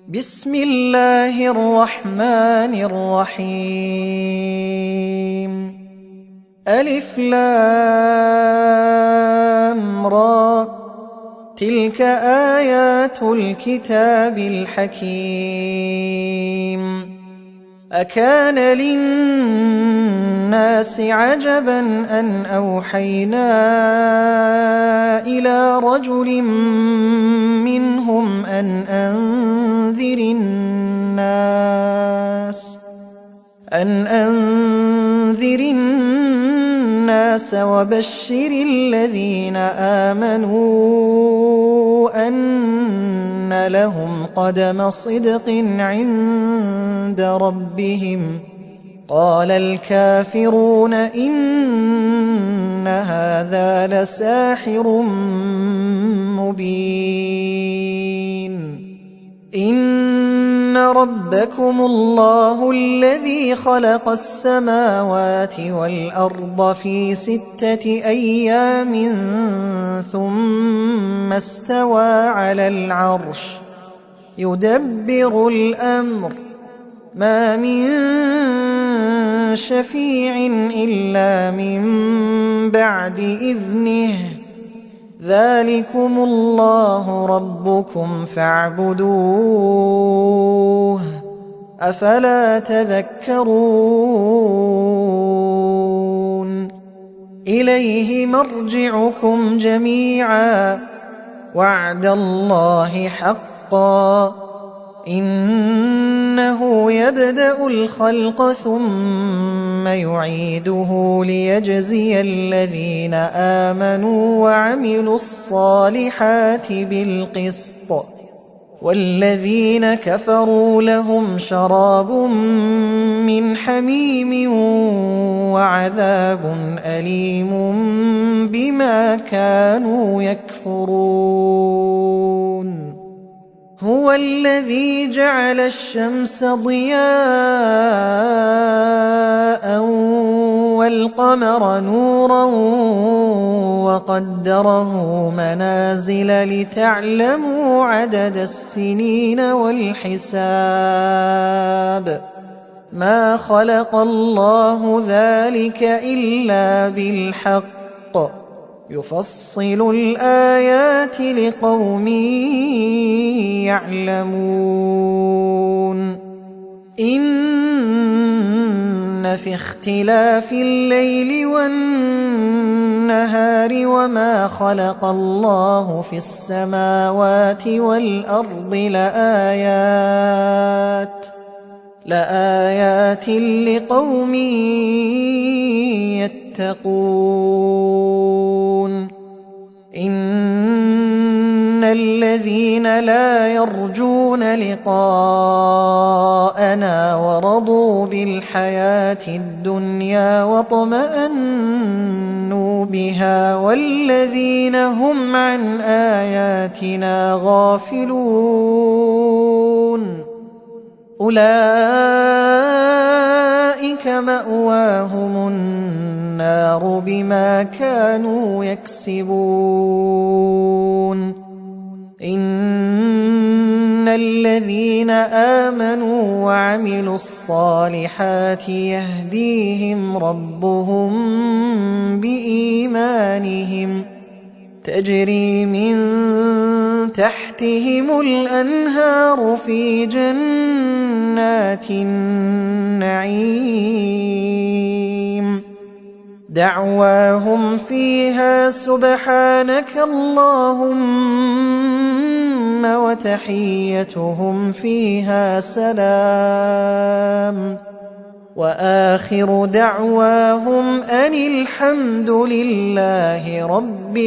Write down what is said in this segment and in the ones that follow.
بسم الله الرحمن الرحيم. ألف لام را، تلك آيات الكتاب الحكيم. أكان للناس عجبا أن أوحينا إلى رجل منهم أن أنذر الناس وبشر الذين آمنوا أن لهم قدم صدق عند ربهم. قال الكافرون إن هذا لساحر مبين. إن ربكم الله الذي خلق السماوات والأرض في 6 أيام ثم استوى على العرش يدبر الأمر، ما من شفيع إلا من بعد إذنه، ذلكم الله ربكم فاعبدوه، أفلا تذكرون. إليه مرجعكم جميعا، وعد الله حقا، إنه يبدأ الخلق ثم يعيده ليجزي الذين آمنوا وعملوا الصالحات بالقسط، والذين كفروا لهم شراب من حميم وعذاب أليم بما كانوا يكفرون. هو الذي جعل الشمس ضياء والقمر نورا وقدره منازل لتعلموا عدد السنين والحساب، ما خلق الله ذلك إلا بالحق، يفصل الآيات لقوم يعلمون. إن في اختلاف الليل والنهار وما خلق الله في السماوات والأرض لآيات لقوم يتقون. إن الذين لا يرجون لقاءنا ورضوا بالحياة الدنيا واطمأنوا بها والذين هم عن آياتنا غافلون، أولئك مأواهم النار بما كانوا يكسبون. إن الذين آمنوا وعملوا الصالحات يهديهم ربهم بإيمانهم، تجري من تحتهم الأنهار في جنات النعيم، دعواهم فيها سبحانك اللهم وتحيتهم فيها سلام، وآخر دعواهم أن الحمد لله رب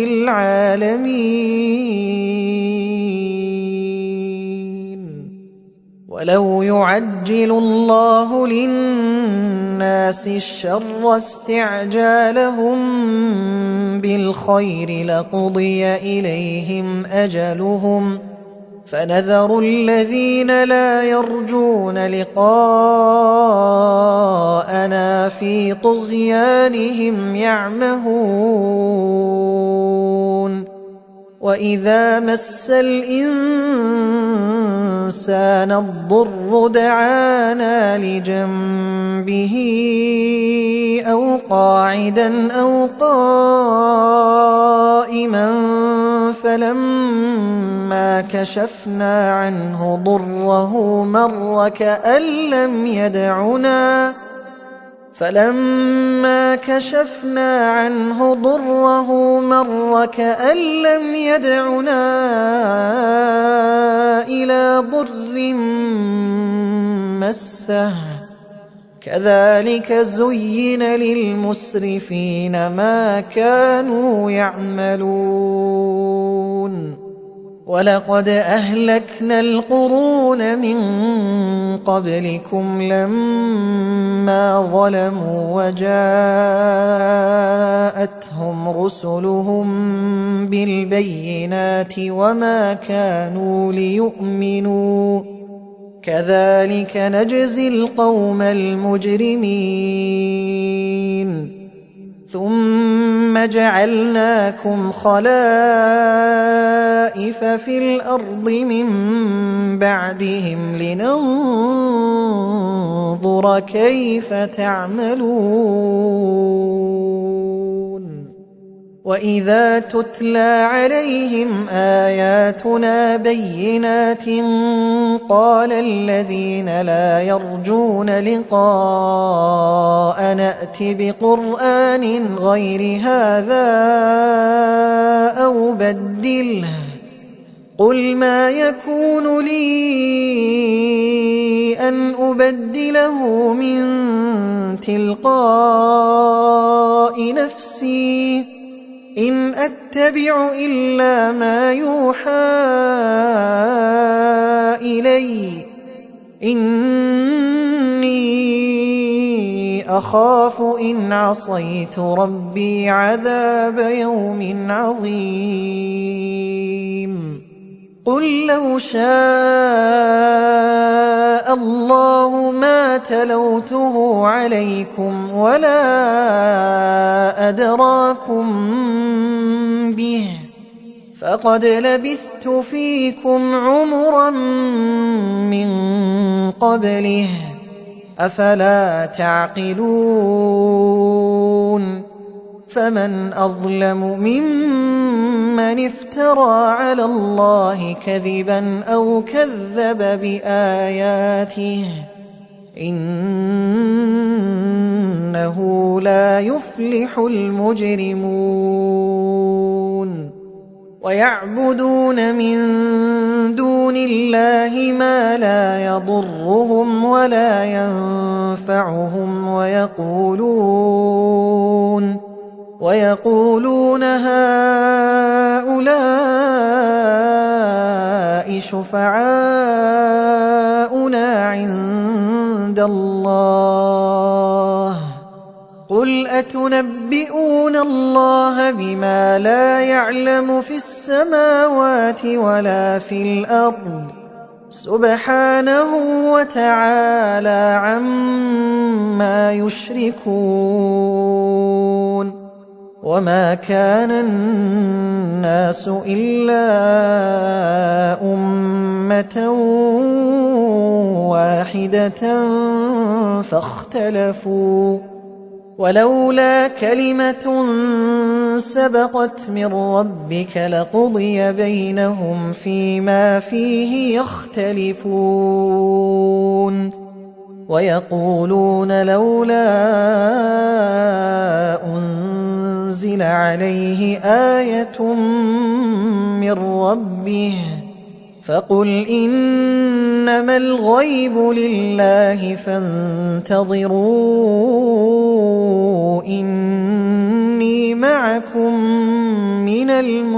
العالمين. ولو يعجل الله للناس الشر استعجالهم بالخير لقضي إليهم أجلهم، فنذر الذين لا يرجون لقاءنا في طغيانهم يعمهون. وإذا مس الإنسان الضر دعانا لجنبه أو قاعدا أو قائما فلما كشفنا عنه ضره مر كأن لم يدعنا إلى ضر مسه كذلك زين للمسرفين ما كانوا يعملون ولقد أهلكنا القرون من قبلكم لما ظلموا وجاءتهم رسلهم بالبينات وما كانوا ليؤمنوا كذلك نجزي القوم المجرمين ثم جعلناكم خلائف في الأرض من بعدهم لننظر كيف تعملون وإذا تتلى عليهم آياتنا بينات قال الذين لا يرجون لقاء نأت بقرآن غير هذا أو بدله قل ما يكون لي أن أبدله من تلقاء نفسي إن أتبع إلا ما يوحى إلي إني أخاف إن عصيت ربي عذاب يوم عظيم قل لو شاء الله ما تلوته عليكم ولا أدراكم به فقد لبثت فيكم عمرا من قبله أفلا تعقلون فمن أظلم ممن افترى على الله كذبا أو كذب بآياته إنه لا يفلح المجرمون ويعبدون من دون الله ما لا يضرهم ولا ينفعهم ويقولون هؤلاء شفعاؤنا عند الله قل أتنبئون الله بما لا يعلم في السماوات ولا في الأرض سبحانه وتعالى عما يشركون وما كان الناس إلا أمة واحدة فاختلفوا ولولا كلمة سبقت من ربك لقضي بينهم فيما فيه يختلفون ويقولون لولا أنزل عليه آية من ربه فقل إنما الغيب لله فانتظروا إني معكم من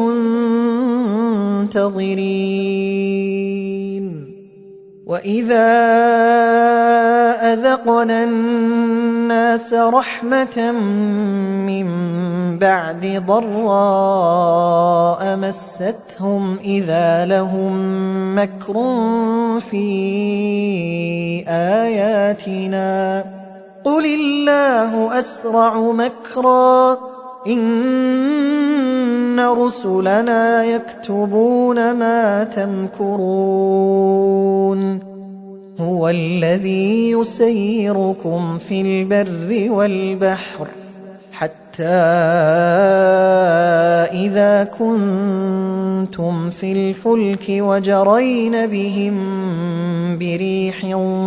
المنتظرين وإذا أذقنا الناس رحمة من بعد ضراء مستهم إذا لهم مكر في آياتنا قل الله أسرع مكرا إن رسلنا يكتبون ما تمكرون هو الذي يسيركم في البر والبحر حتى إذا كنتم في الفلك وجرين بهم بريح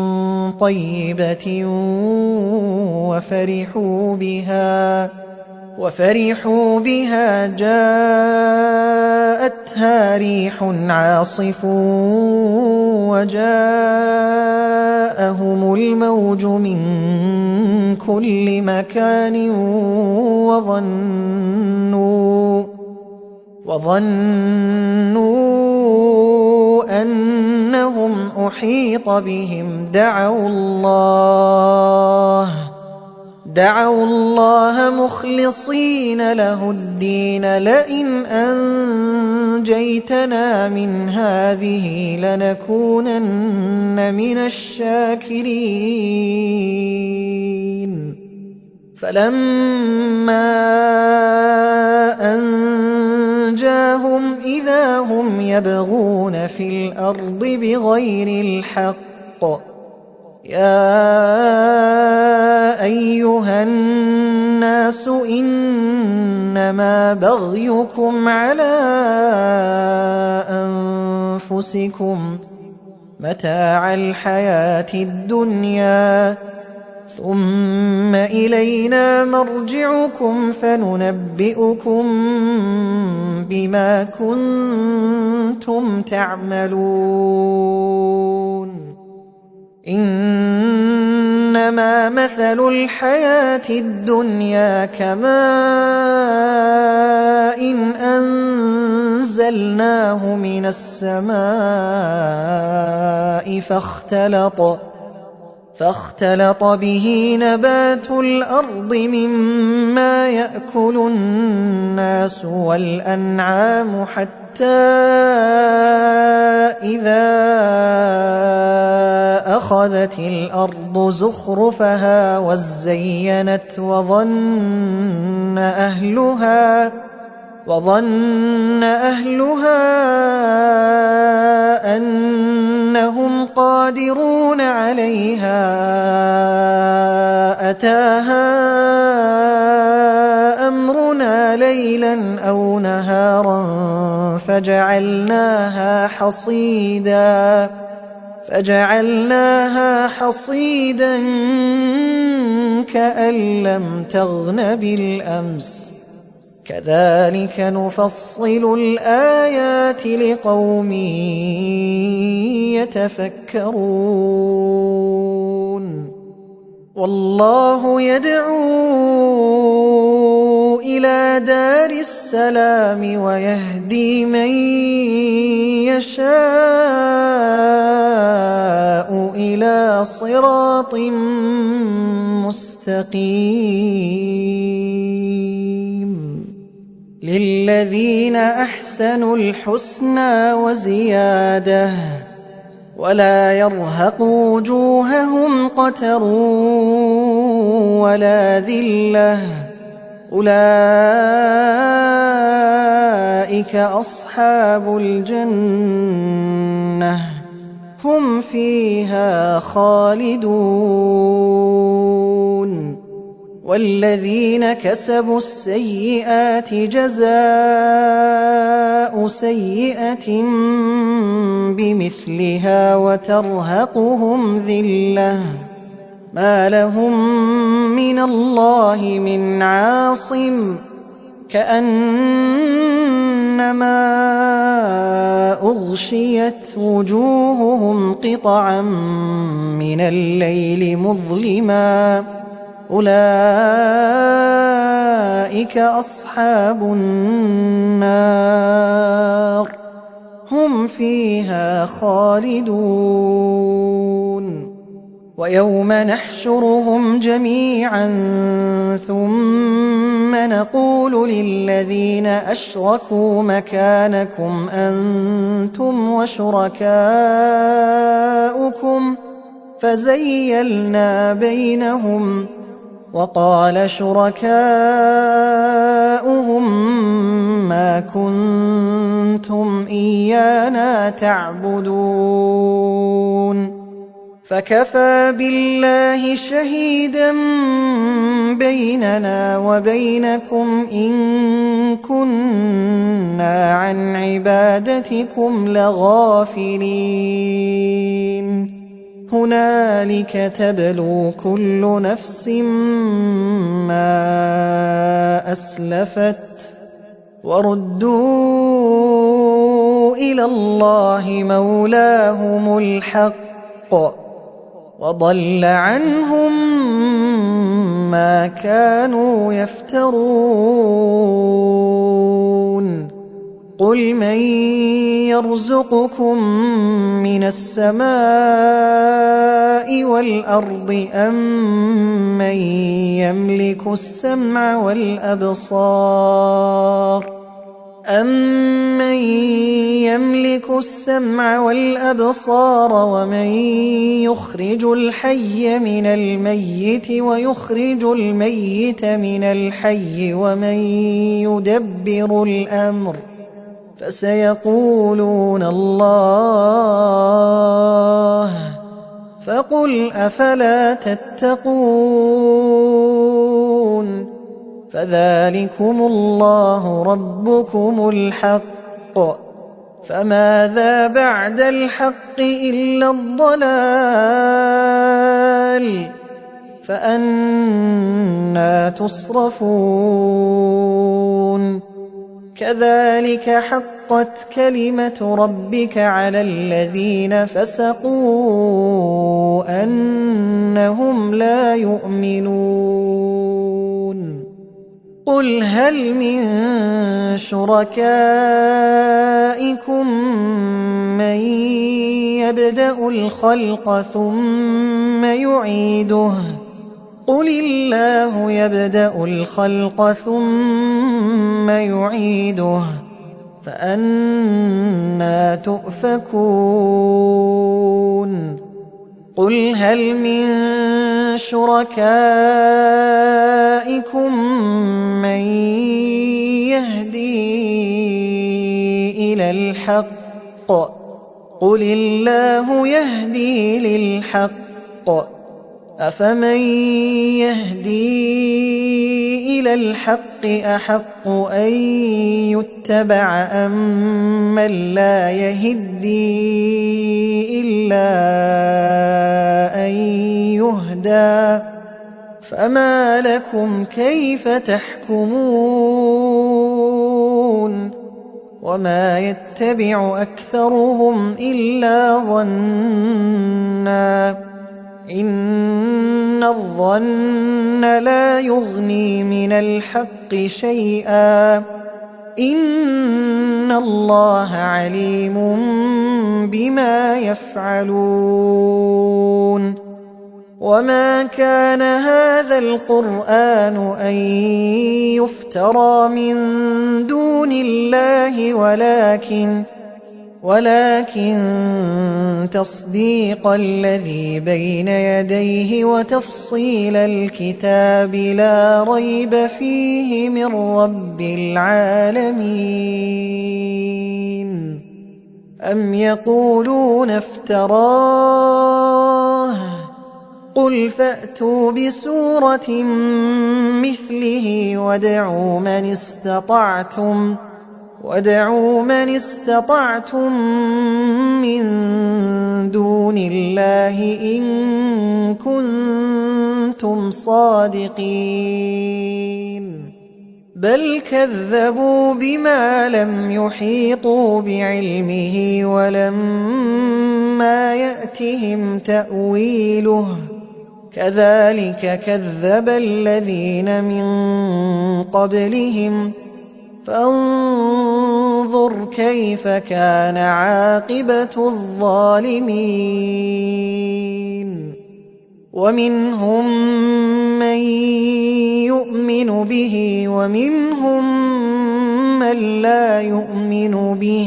طيبة وفرحوا بها جاءتها ريح عاصف وجاءهم الموج من كل مكان وظنوا أنهم أحيط بهم دعوا الله مخلصين له الدين لئن أنجيتنا من هذه لنكونن من الشاكرين فلما أنجاهم إذا هم يبغون في الأرض بغير الحق يا أيها الناس إنما بغيكم على أنفسكم متاع الحياة الدنيا ثم إلينا مرجعكم فننبئكم بما كنتم تعملون إنما مثل الحياة الدنيا كماء أنزلناه من السماء فاختلط به نبات الأرض مما يأكل الناس والأنعام حتى إذا أخذت الأرض زخرفها وزينت وظن أهلها أنهم قادرون عليها أتاها أمرنا ليلا أو نهارا فجعلناها حصيدا كأن لم تغن بالأمس كذلك نفصل الآيات لقوم يتفكرون والله يدعو إلى دار السلام ويهدي من يشاء إلى صراط مستقيم للذين أحسنوا الحسنى وزيادة ولا يرهق وجوههم قتر ولا ذلة أولئك أصحاب الجنة هم فيها خالدون والذين كسبوا السيئات جزاء سيئة بمثلها وترهقهم ذلة ما لهم من الله من عاصم كأنما أغشيت وجوههم قطعا من الليل مظلما أولئك أصحاب النار هم فيها خالدون ويوم نحشرهم جميعا ثم نقول للذين أشركوا مكانكم أنتم وشركاؤكم فزيلنا بينهم وقال شركاؤهم ما كنتم إيانا تعبدون فكفى بالله شهيدا بيننا وبينكم إن كنا عن عبادتكم لغافلين هنالك تبلو كل نفس ما أسلفت وردوا إلى الله مولاهم الحق وضل عنهم ما كانوا يفترون قل من يرزقكم من السماء والأرض أمن يملك السمع والأبصار ومن يخرج الحي من الميت ويخرج الميت من الحي ومن يدبر الأمر فسيقولون الله فقل أفلا تتقون فذلكم الله ربكم الحق فماذا بعد الحق إلا الضلال فأنى تصرفون كذلك حقت كلمة ربك على الذين فسقوا أنهم لا يؤمنون قل هل من شركائكم من يبدأ الخلق ثم يعيده قل الله يبدأ الخلق ثم يعيده فأنى تؤفكون قل هل من شركائكم من يهدي إلى الحق قل الله يهدي للحق أفمن يهدي إلى الحق أحق أن يتبع أم من لا يهدي إلا أن يهدى فما لكم كيف تحكمون وما يتبع أكثرهم إلا ظنّا إن الظن لا يغني من الحق شيئا إن الله عليم بما يفعلون وما كان هذا القرآن أن يفترى من دون الله ولكن تصديق الذي بين يديه وتفصيل الكتاب لا ريب فيه من رب العالمين أم يقولون افتراه قل فأتوا بسورة مثله وادعوا من استطعتم من دون الله إن كنتم صادقين بل كذبوا بما لم يحيطوا بعلمه ولما يأتهم تأويله كذلك كذب الذين من قبلهم فانظر كيف كان عاقبة الظالمين ومنهم من يؤمن به ومنهم من لا يؤمن به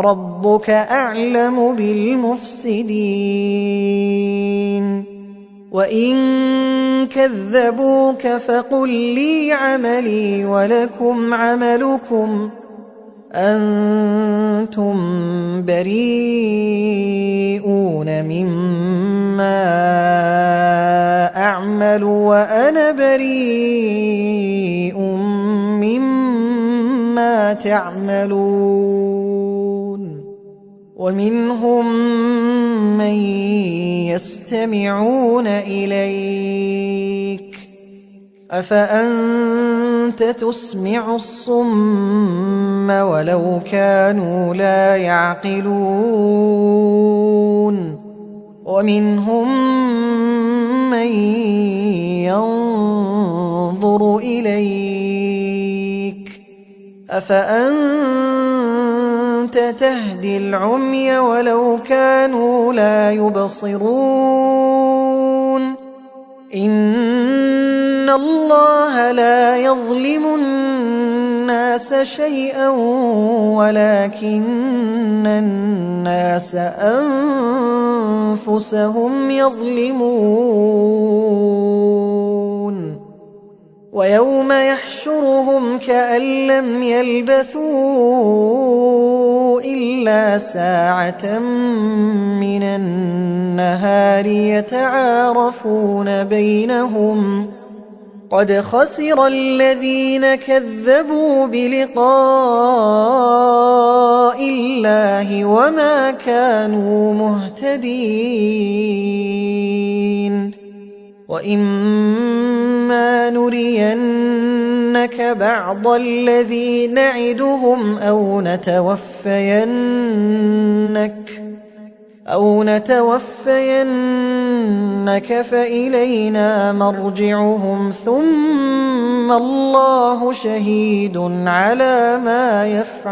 وربك أعلم بالمفسدين وإن كذبوك فقل لي عملي ولكم عملكم أنتم بريئون مما أعمل وأنا بريء مما تعملون ومنهم من يستمعون إليك أفأنت تسمع الصم ولو كانوا لا يعقلون ومنهم من ينظر إليك أفأنت تهدي العمي ولو كانوا لا يبصرون إن الله لا يظلم الناس شيئا ولكن الناس أنفسهم يظلمون ويوم يحشرهم كأن لم يلبثوا إلا ساعة من النهار يتعارفون بينهم قد خسر الذين كذبوا بلقاء الله وما كانوا مهتدين وإما نرينك بعض الذي نعدهم أو نتوفينك فإلينا مرجعهم ثم الله شهيد على ما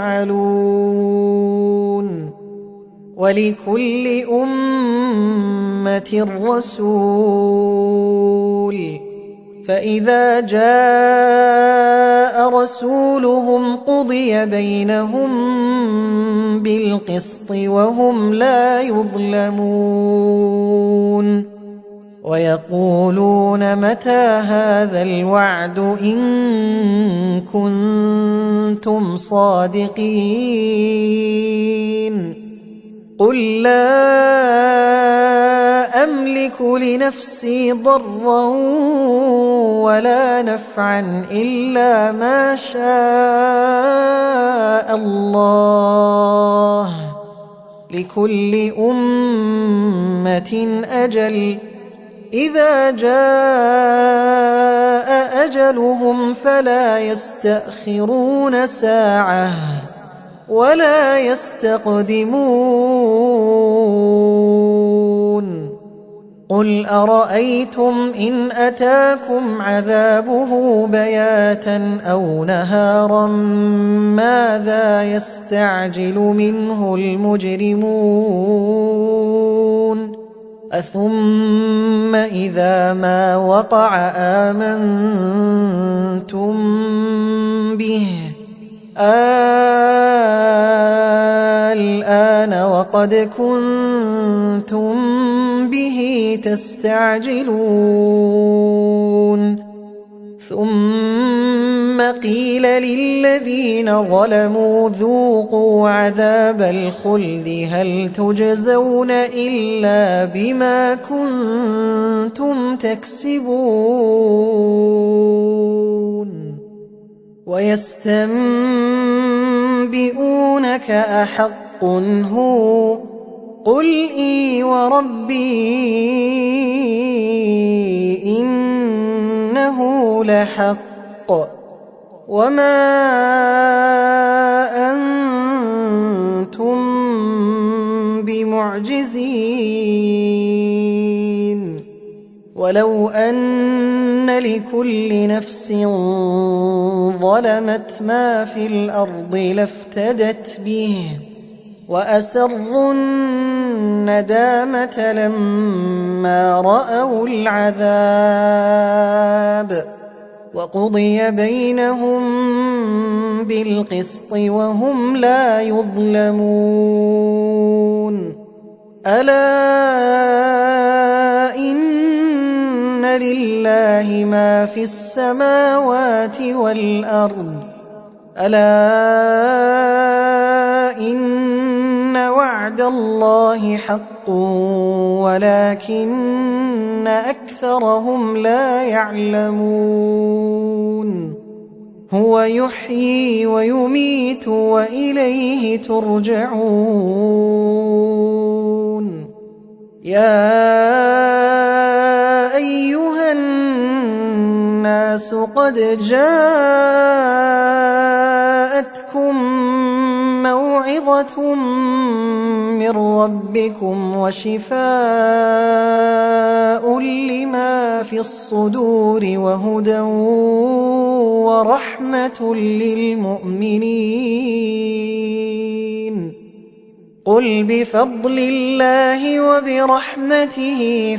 يفعلون ولكل أمة رسول فإذا جاء رسولهم قضي بينهم بالقسط وهم لا يظلمون ويقولون متى هذا الوعد إن كنتم صادقين قل لا أملك لنفسي ضرا ولا نفعا إلا ما شاء الله لكل أمة أجل إذا جاء أجلهم فلا يستأخرون ساعة ولا يستقدمون قل أرأيتم إن أتاكم عذابه بياتا أو نهارا ماذا يستعجل منه المجرمون أثم إذا ما وقع آمنتم به الآن وقد كنتم به تستعجلون ثم قيل للذين ظلموا ذوقوا عذاب الخلد هل تجزون إلا بما كنتم تكسبون ويستنبئونك أحق هو قل إي وربي إنه لحق وما أنتم بمعجزين ولو أن لكل نفس ظلمت ما في الأرض لافتدت به وأسروا الندامة لما رأوا العذاب وقضي بينهم بالقسط وهم لا يظلمون ألا إن لله ما في السماوات والأرض ألا إن وعد الله حق ولكن أكثرهم لا يعلمون هو يحيي ويميت وإليه ترجعون يا أيها الناس قد جاءتكم موعظة من ربكم وشفاء لما في الصدور وهدى ورحمة للمؤمنين قل بفضل الله وبرحمته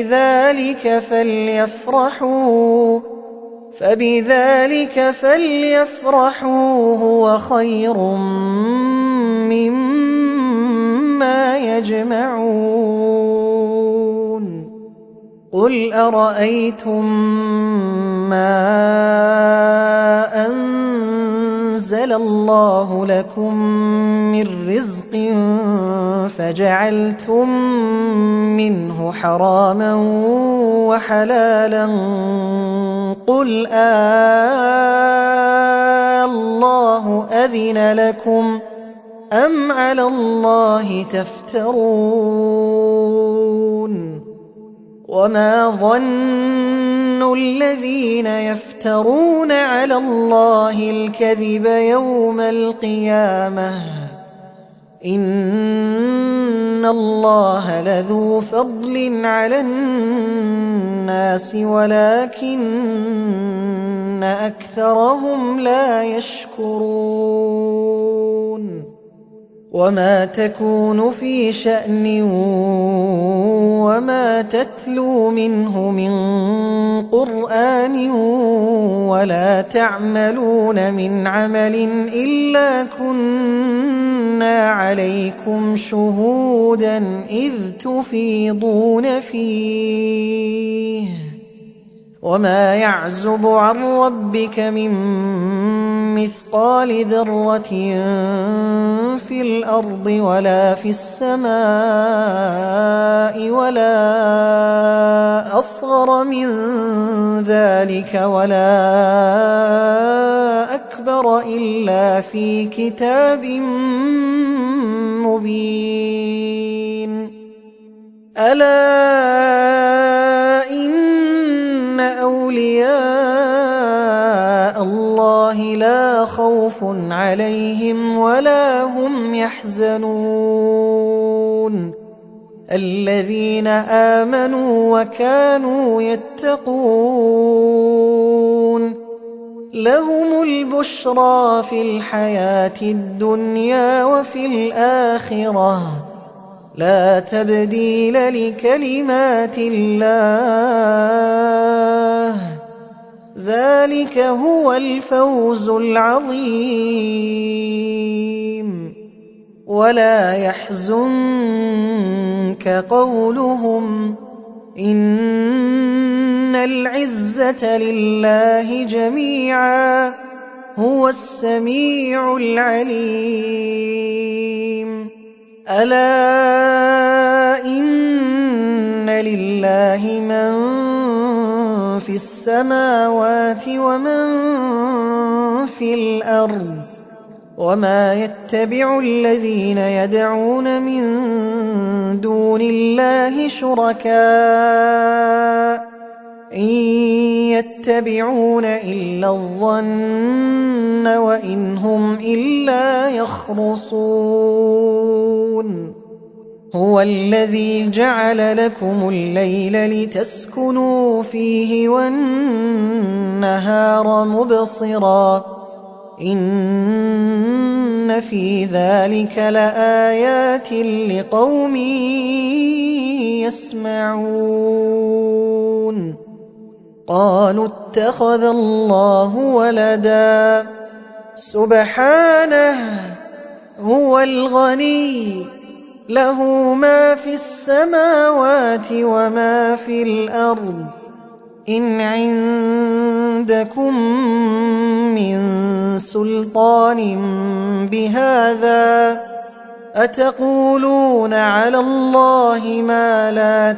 فبذلك فليفرحوا هو خير مما يجمعون قل أرأيتم ما أنزل الله لكم من رزق فجعلتم منه حراما وحلالا قل الله أذن لكم أم على الله تفترون وما ظن الذين يفترون على الله الكذب يوم القيامة إن الله لذو فضل على الناس ولكن أكثرهم لا يشكرون وما تكون في شأن وما تتلو منه من قرآن ولا تعملون من عمل إلا كنا عليكم شهودا إذ تفيضون فيه وما يعزب عن ربك من مثقال ذرة في الأرض ولا في السماء ولا أصغر من ذلك ولا أكبر إلا في كتاب مبين ألا إن أولياء الله لا خوف عليهم ولا هم يحزنون الذين آمنوا وكانوا يتقون لهم البشرى في الحياة الدنيا وفي الآخرة لا تبديل لكلمات الله ذلك هو الفوز العظيم ولا يحزنك قولهم إن العزة لله جميعا هو السميع العليم ألا إن لله من في السماوات ومن في الأرض وما يتبع الذين يدعون من دون الله شركاء إن يتبعون إلا الظن وإن هم إلا يخرصون هو الذي جعل لكم الليل لتسكنوا فيه والنهار مبصرا إن في ذلك لآيات لقوم يسمعون قالوا اتخذ الله ولدا سبحانه هو الغني له ما في السماوات وما في الأرض إن عندكم من سلطان بهذا أتقولون على الله ما لا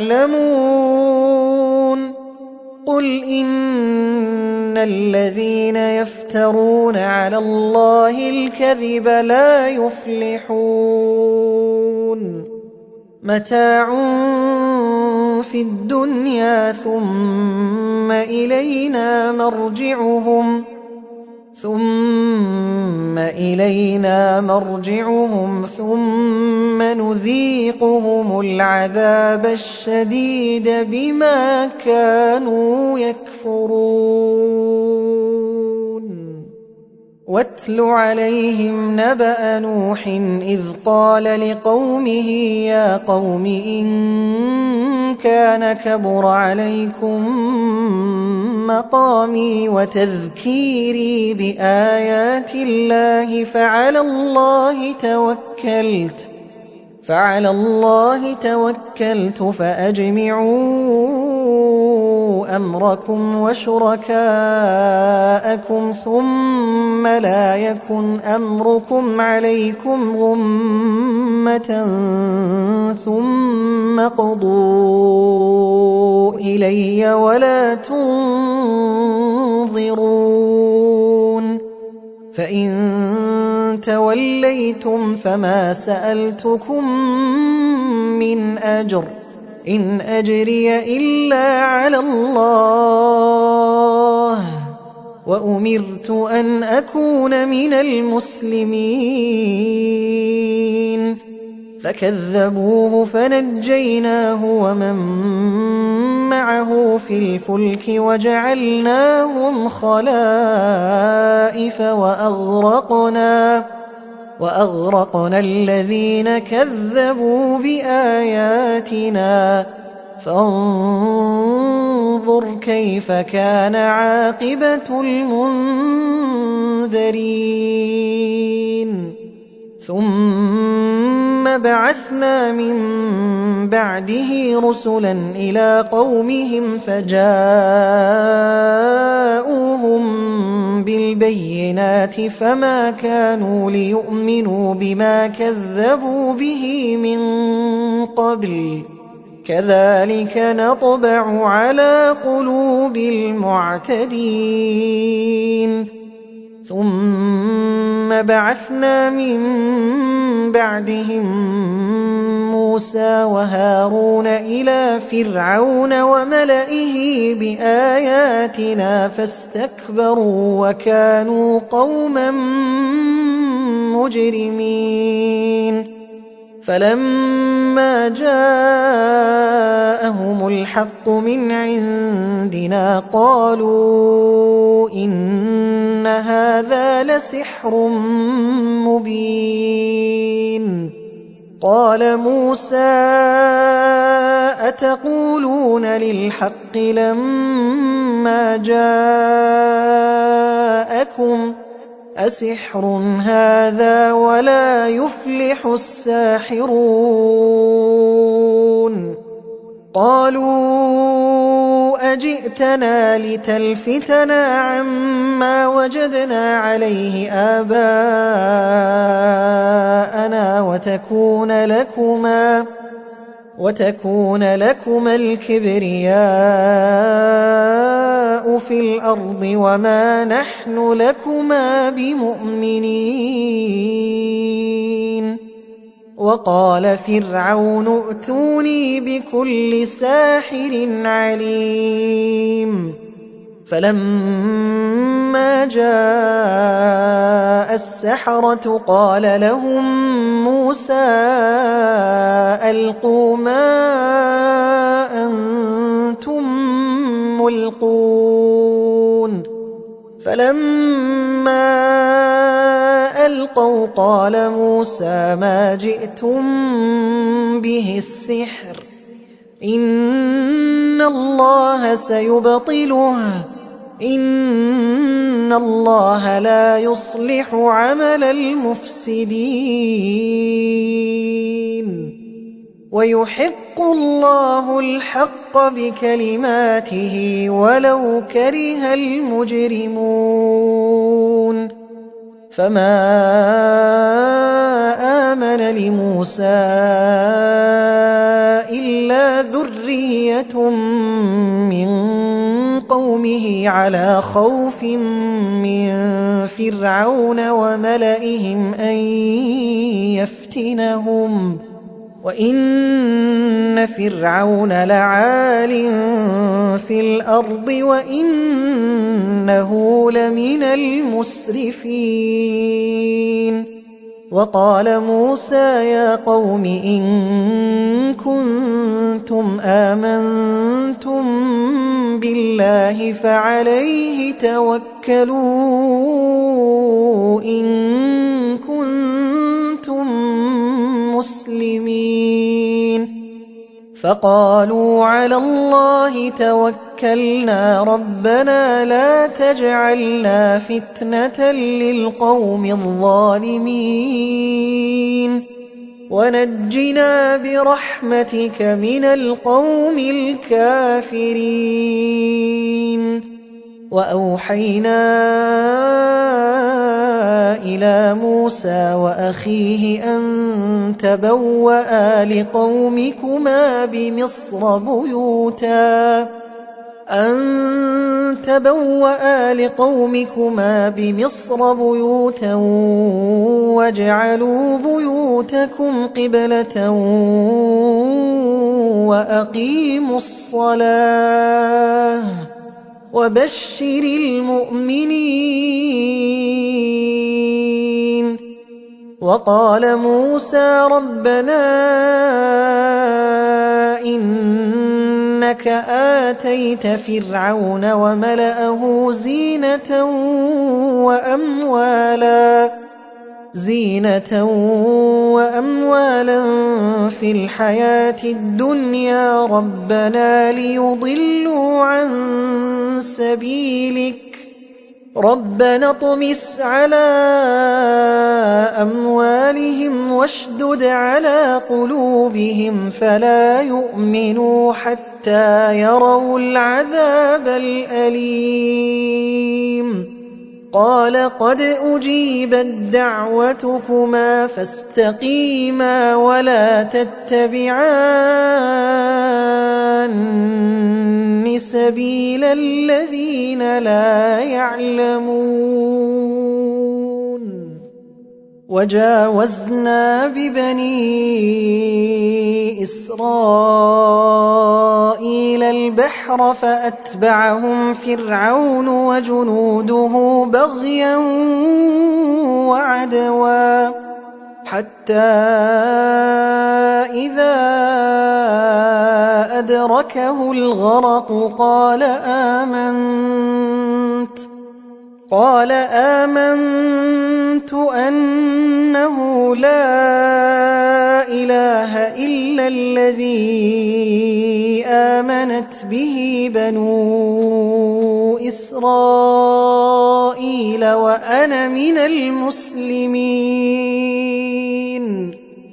تعلمون قل إن الذين يفترون على الله الكذب لا يفلحون متاع في الدنيا ثم إلينا مرجعهم ثم نذيقهم العذاب الشديد بما كانوا يكفرون واتل عليهم نبأ نوح إذ قال لقومه يا قوم إن كان كبر عليكم مقامي وتذكيري بآيات الله فعلى الله توكلت فأجمعوا أمركم وشركاءكم ثم لا يكن أمركم عليكم غمة ثم قضوا إلي ولا تنظرون فإن توليتم فما سألتكم من أجر إن أجري إلا على الله وأمرت أن أكون من المسلمين فكذبوه فنجيناه ومن معه في الفلك وجعلناهم خلائف وأغرقنا الذين كذبوا بآياتنا فانظر كيف كان عاقبة المنذرين ثم بعثنا من بعده رسلا إلى قومهم فجاءوهم بالبينات فما كانوا ليؤمنوا بما كذبوا به من قبل كذلك نطبع على قلوب المعتدين ثم بعثنا من بعدهم موسى وهارون إلى فرعون وملئه بآياتنا فاستكبروا وكانوا قوما مجرمين فلما جاءهم الحق من عندنا قالوا إن هذا لسحر مبين قال موسى أتقولون للحق لما جاءكم أسحر هذا ولا يفلح الساحرون قالوا أجئتنا لتلفتنا عما وجدنا عليه آباءنا وتكون لكما الكبرياء في الأرض وما نحن لكما بمؤمنين وقال فرعون ائتوني بكل ساحر عليم فلما جاء السحرة قال لهم موسى ألقوا ما أنتم ملقون فلما ألقوا قال موسى ما جئتم به السحر إن الله سيبطله إن الله لا يصلح عمل المفسدين ويحق الله الحق بكلماته ولو كره المجرمون فما آمن لموسى إلا ذرية من قومه على خوف من فرعون وملئهم أن يفتنهم وإن فرعون لعال في الأرض وإنه لمن المسرفين وقال موسى يا قوم إن كنتم آمنتم بالله فعليه توكلوا إن كنتم مسلمين فقالوا على الله توكلنا ربنا لا تجعلنا فتنة للقوم الظالمين ونجنا برحمتك من القوم الكافرين وأوحينا إلى موسى وأخيه أن تبوأ لقومكما بمصر بيوتا واجعلوا بيوتكم قبلة وأقيموا الصلاة وبشر المؤمنين وقال موسى ربنا إنك آتيت فرعون وملأه زينة وأموالا في الحياة الدنيا ربنا ليضلوا عن سبيلك ربنا اطمس على أموالهم واشدد على قلوبهم فلا يؤمنوا حتى يروا العذاب الأليم قال قد أجيبت دعوتكما فاستقيما ولا تتبعان سبيل الذين لا يعلمون وجاوزنا ببني إسرائيل البحر فأتبعهم فرعون وجنوده بغيا وعدوا حتى إذا أدركه الغرق قال آمنت أنه لا إله إلا الذي آمنت به بنو إسرائيل وأنا من المسلمين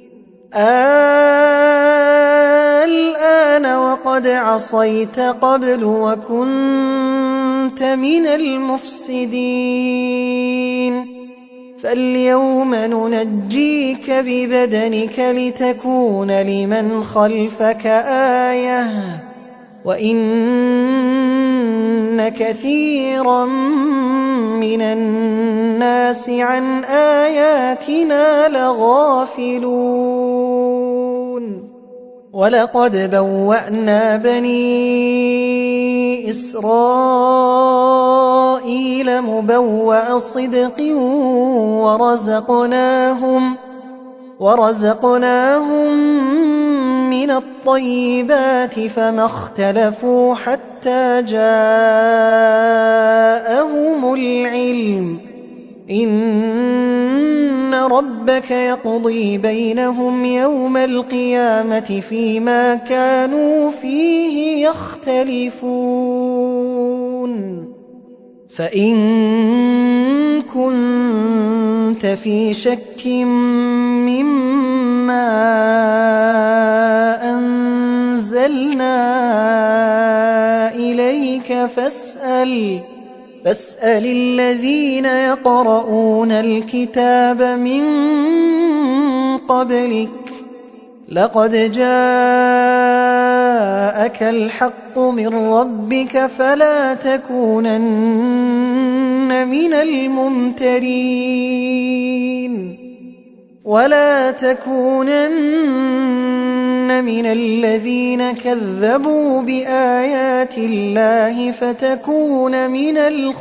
الآن وقد عصيت قبل وكنت من المفسدين فاليوم ننجيك ببدنك لتكون لمن خلفك آية وإن كثيرا من الناس عن آياتنا لغافلون ولقد بوأنا بني إسرائيل مبوأ صدق ورزقناهم من الطيبات فما اختلفوا حتى جاءهم العلم إن ربك يقضي بينهم يوم القيامة فيما كانوا فيه يختلفون فإن كنت في شك مما أنزلنا إليك فاسأل الذين يقرؤون الكتاب من قبلك لقد جاءك الحق من ربك فلا تكونن من الممترين ولا تكونن من الذين كذبوا بآيات الله فتكون من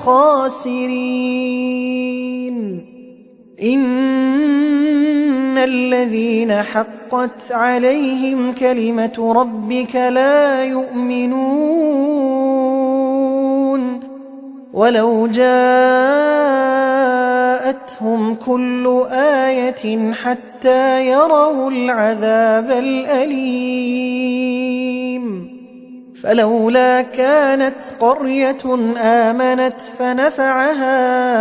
الخاسرين إن الذين حقت عليهم كلمة ربك لا يؤمنون ولو جاءتهم كل آية حتى يروا العذاب الأليم فلولا كانت قرية آمنت فنفعها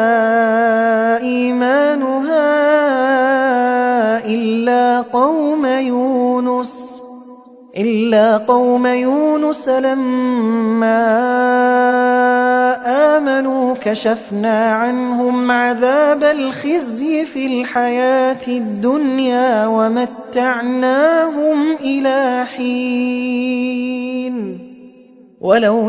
إيمانها إلا قوم يونس لما آمنوا كشفنا عنهم عذاب الخزي في الحياة الدنيا ومتعناهم إلى حين ولو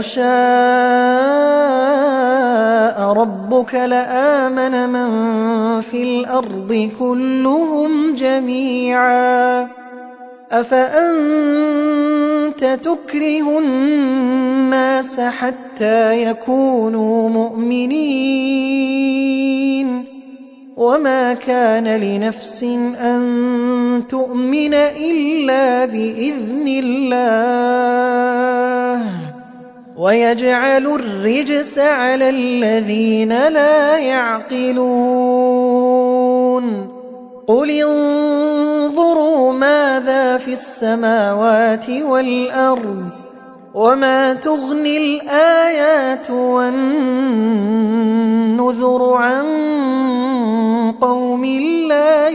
شاء ربك لآمن من في الأرض كلهم جميعا أفأنت تكره الناس حتى يكونوا مؤمنين وما كان لنفس أن تؤمن إلا بإذن الله ويجعل الرجس على الذين لا يعقلون قل انظروا ماذا في السماوات والأرض وما تغني الآيات والنذر عن قوم لا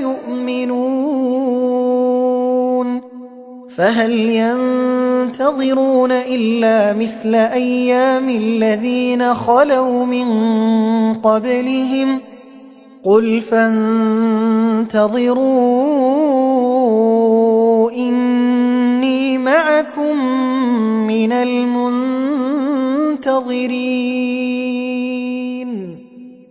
يؤمنون فهل ينتظرون إلا مثل أيام الذين خلوا من قبلهم قل فانتظروا إني معكم من المنتظرين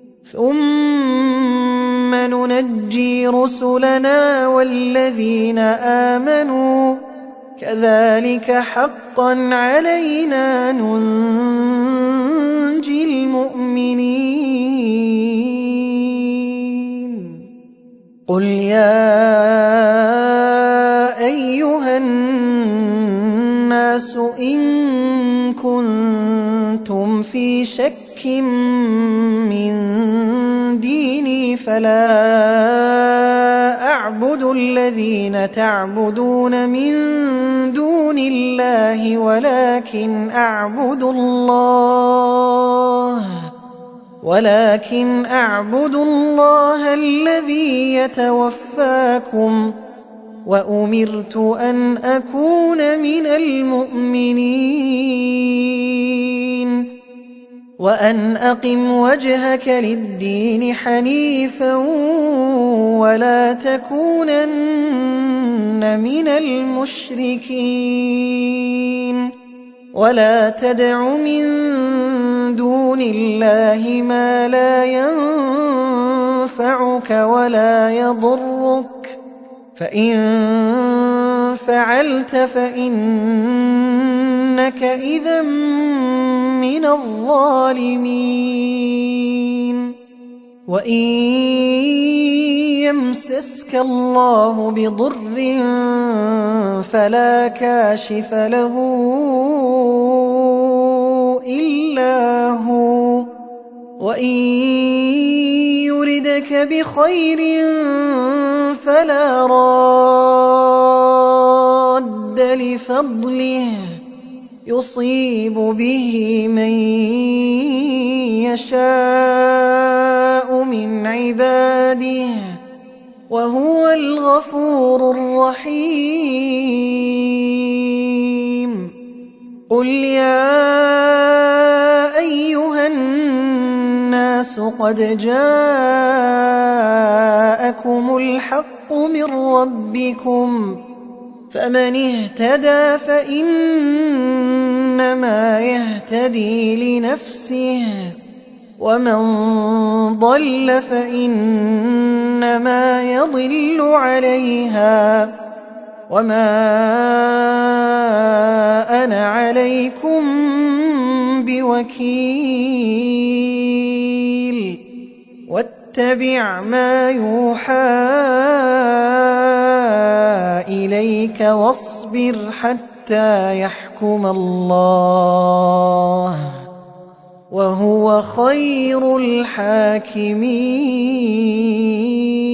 ثم ننجي رسلنا والذين آمنوا كذلك حقا علينا ننجي المؤمنين قل يا أيها الناس إن كنتم في شك من ديني فلا أعبد الذين تعبدون من دون الله ولكن أعبد الله الذي يتوفاكم وأمرت أن أكون من المؤمنين وأن أقم وجهك للدين حنيفا ولا تكونن من المشركين ولا تدع من دون الله ما لا ينفعك ولا يضرك فإن فعلت فإنك إذا من الظالمين وإن يمسسك الله بضر فلا كاشف له إلا هو وإن يردك بخير فلا راد لفضله يصيب به من يشاء من عباده وهو الغفور الرحيم. قل يا أيها الناس قد جاءكم الحق من ربكم، فمن اهتدى فإنما يهتدي لنفسه، ومن ضل فإنما يضل عليها، وما أنا عليكم بوكيل. واتبع ما يوحى إليك واصبر حتى يحكم الله، وهو خير الحاكمين.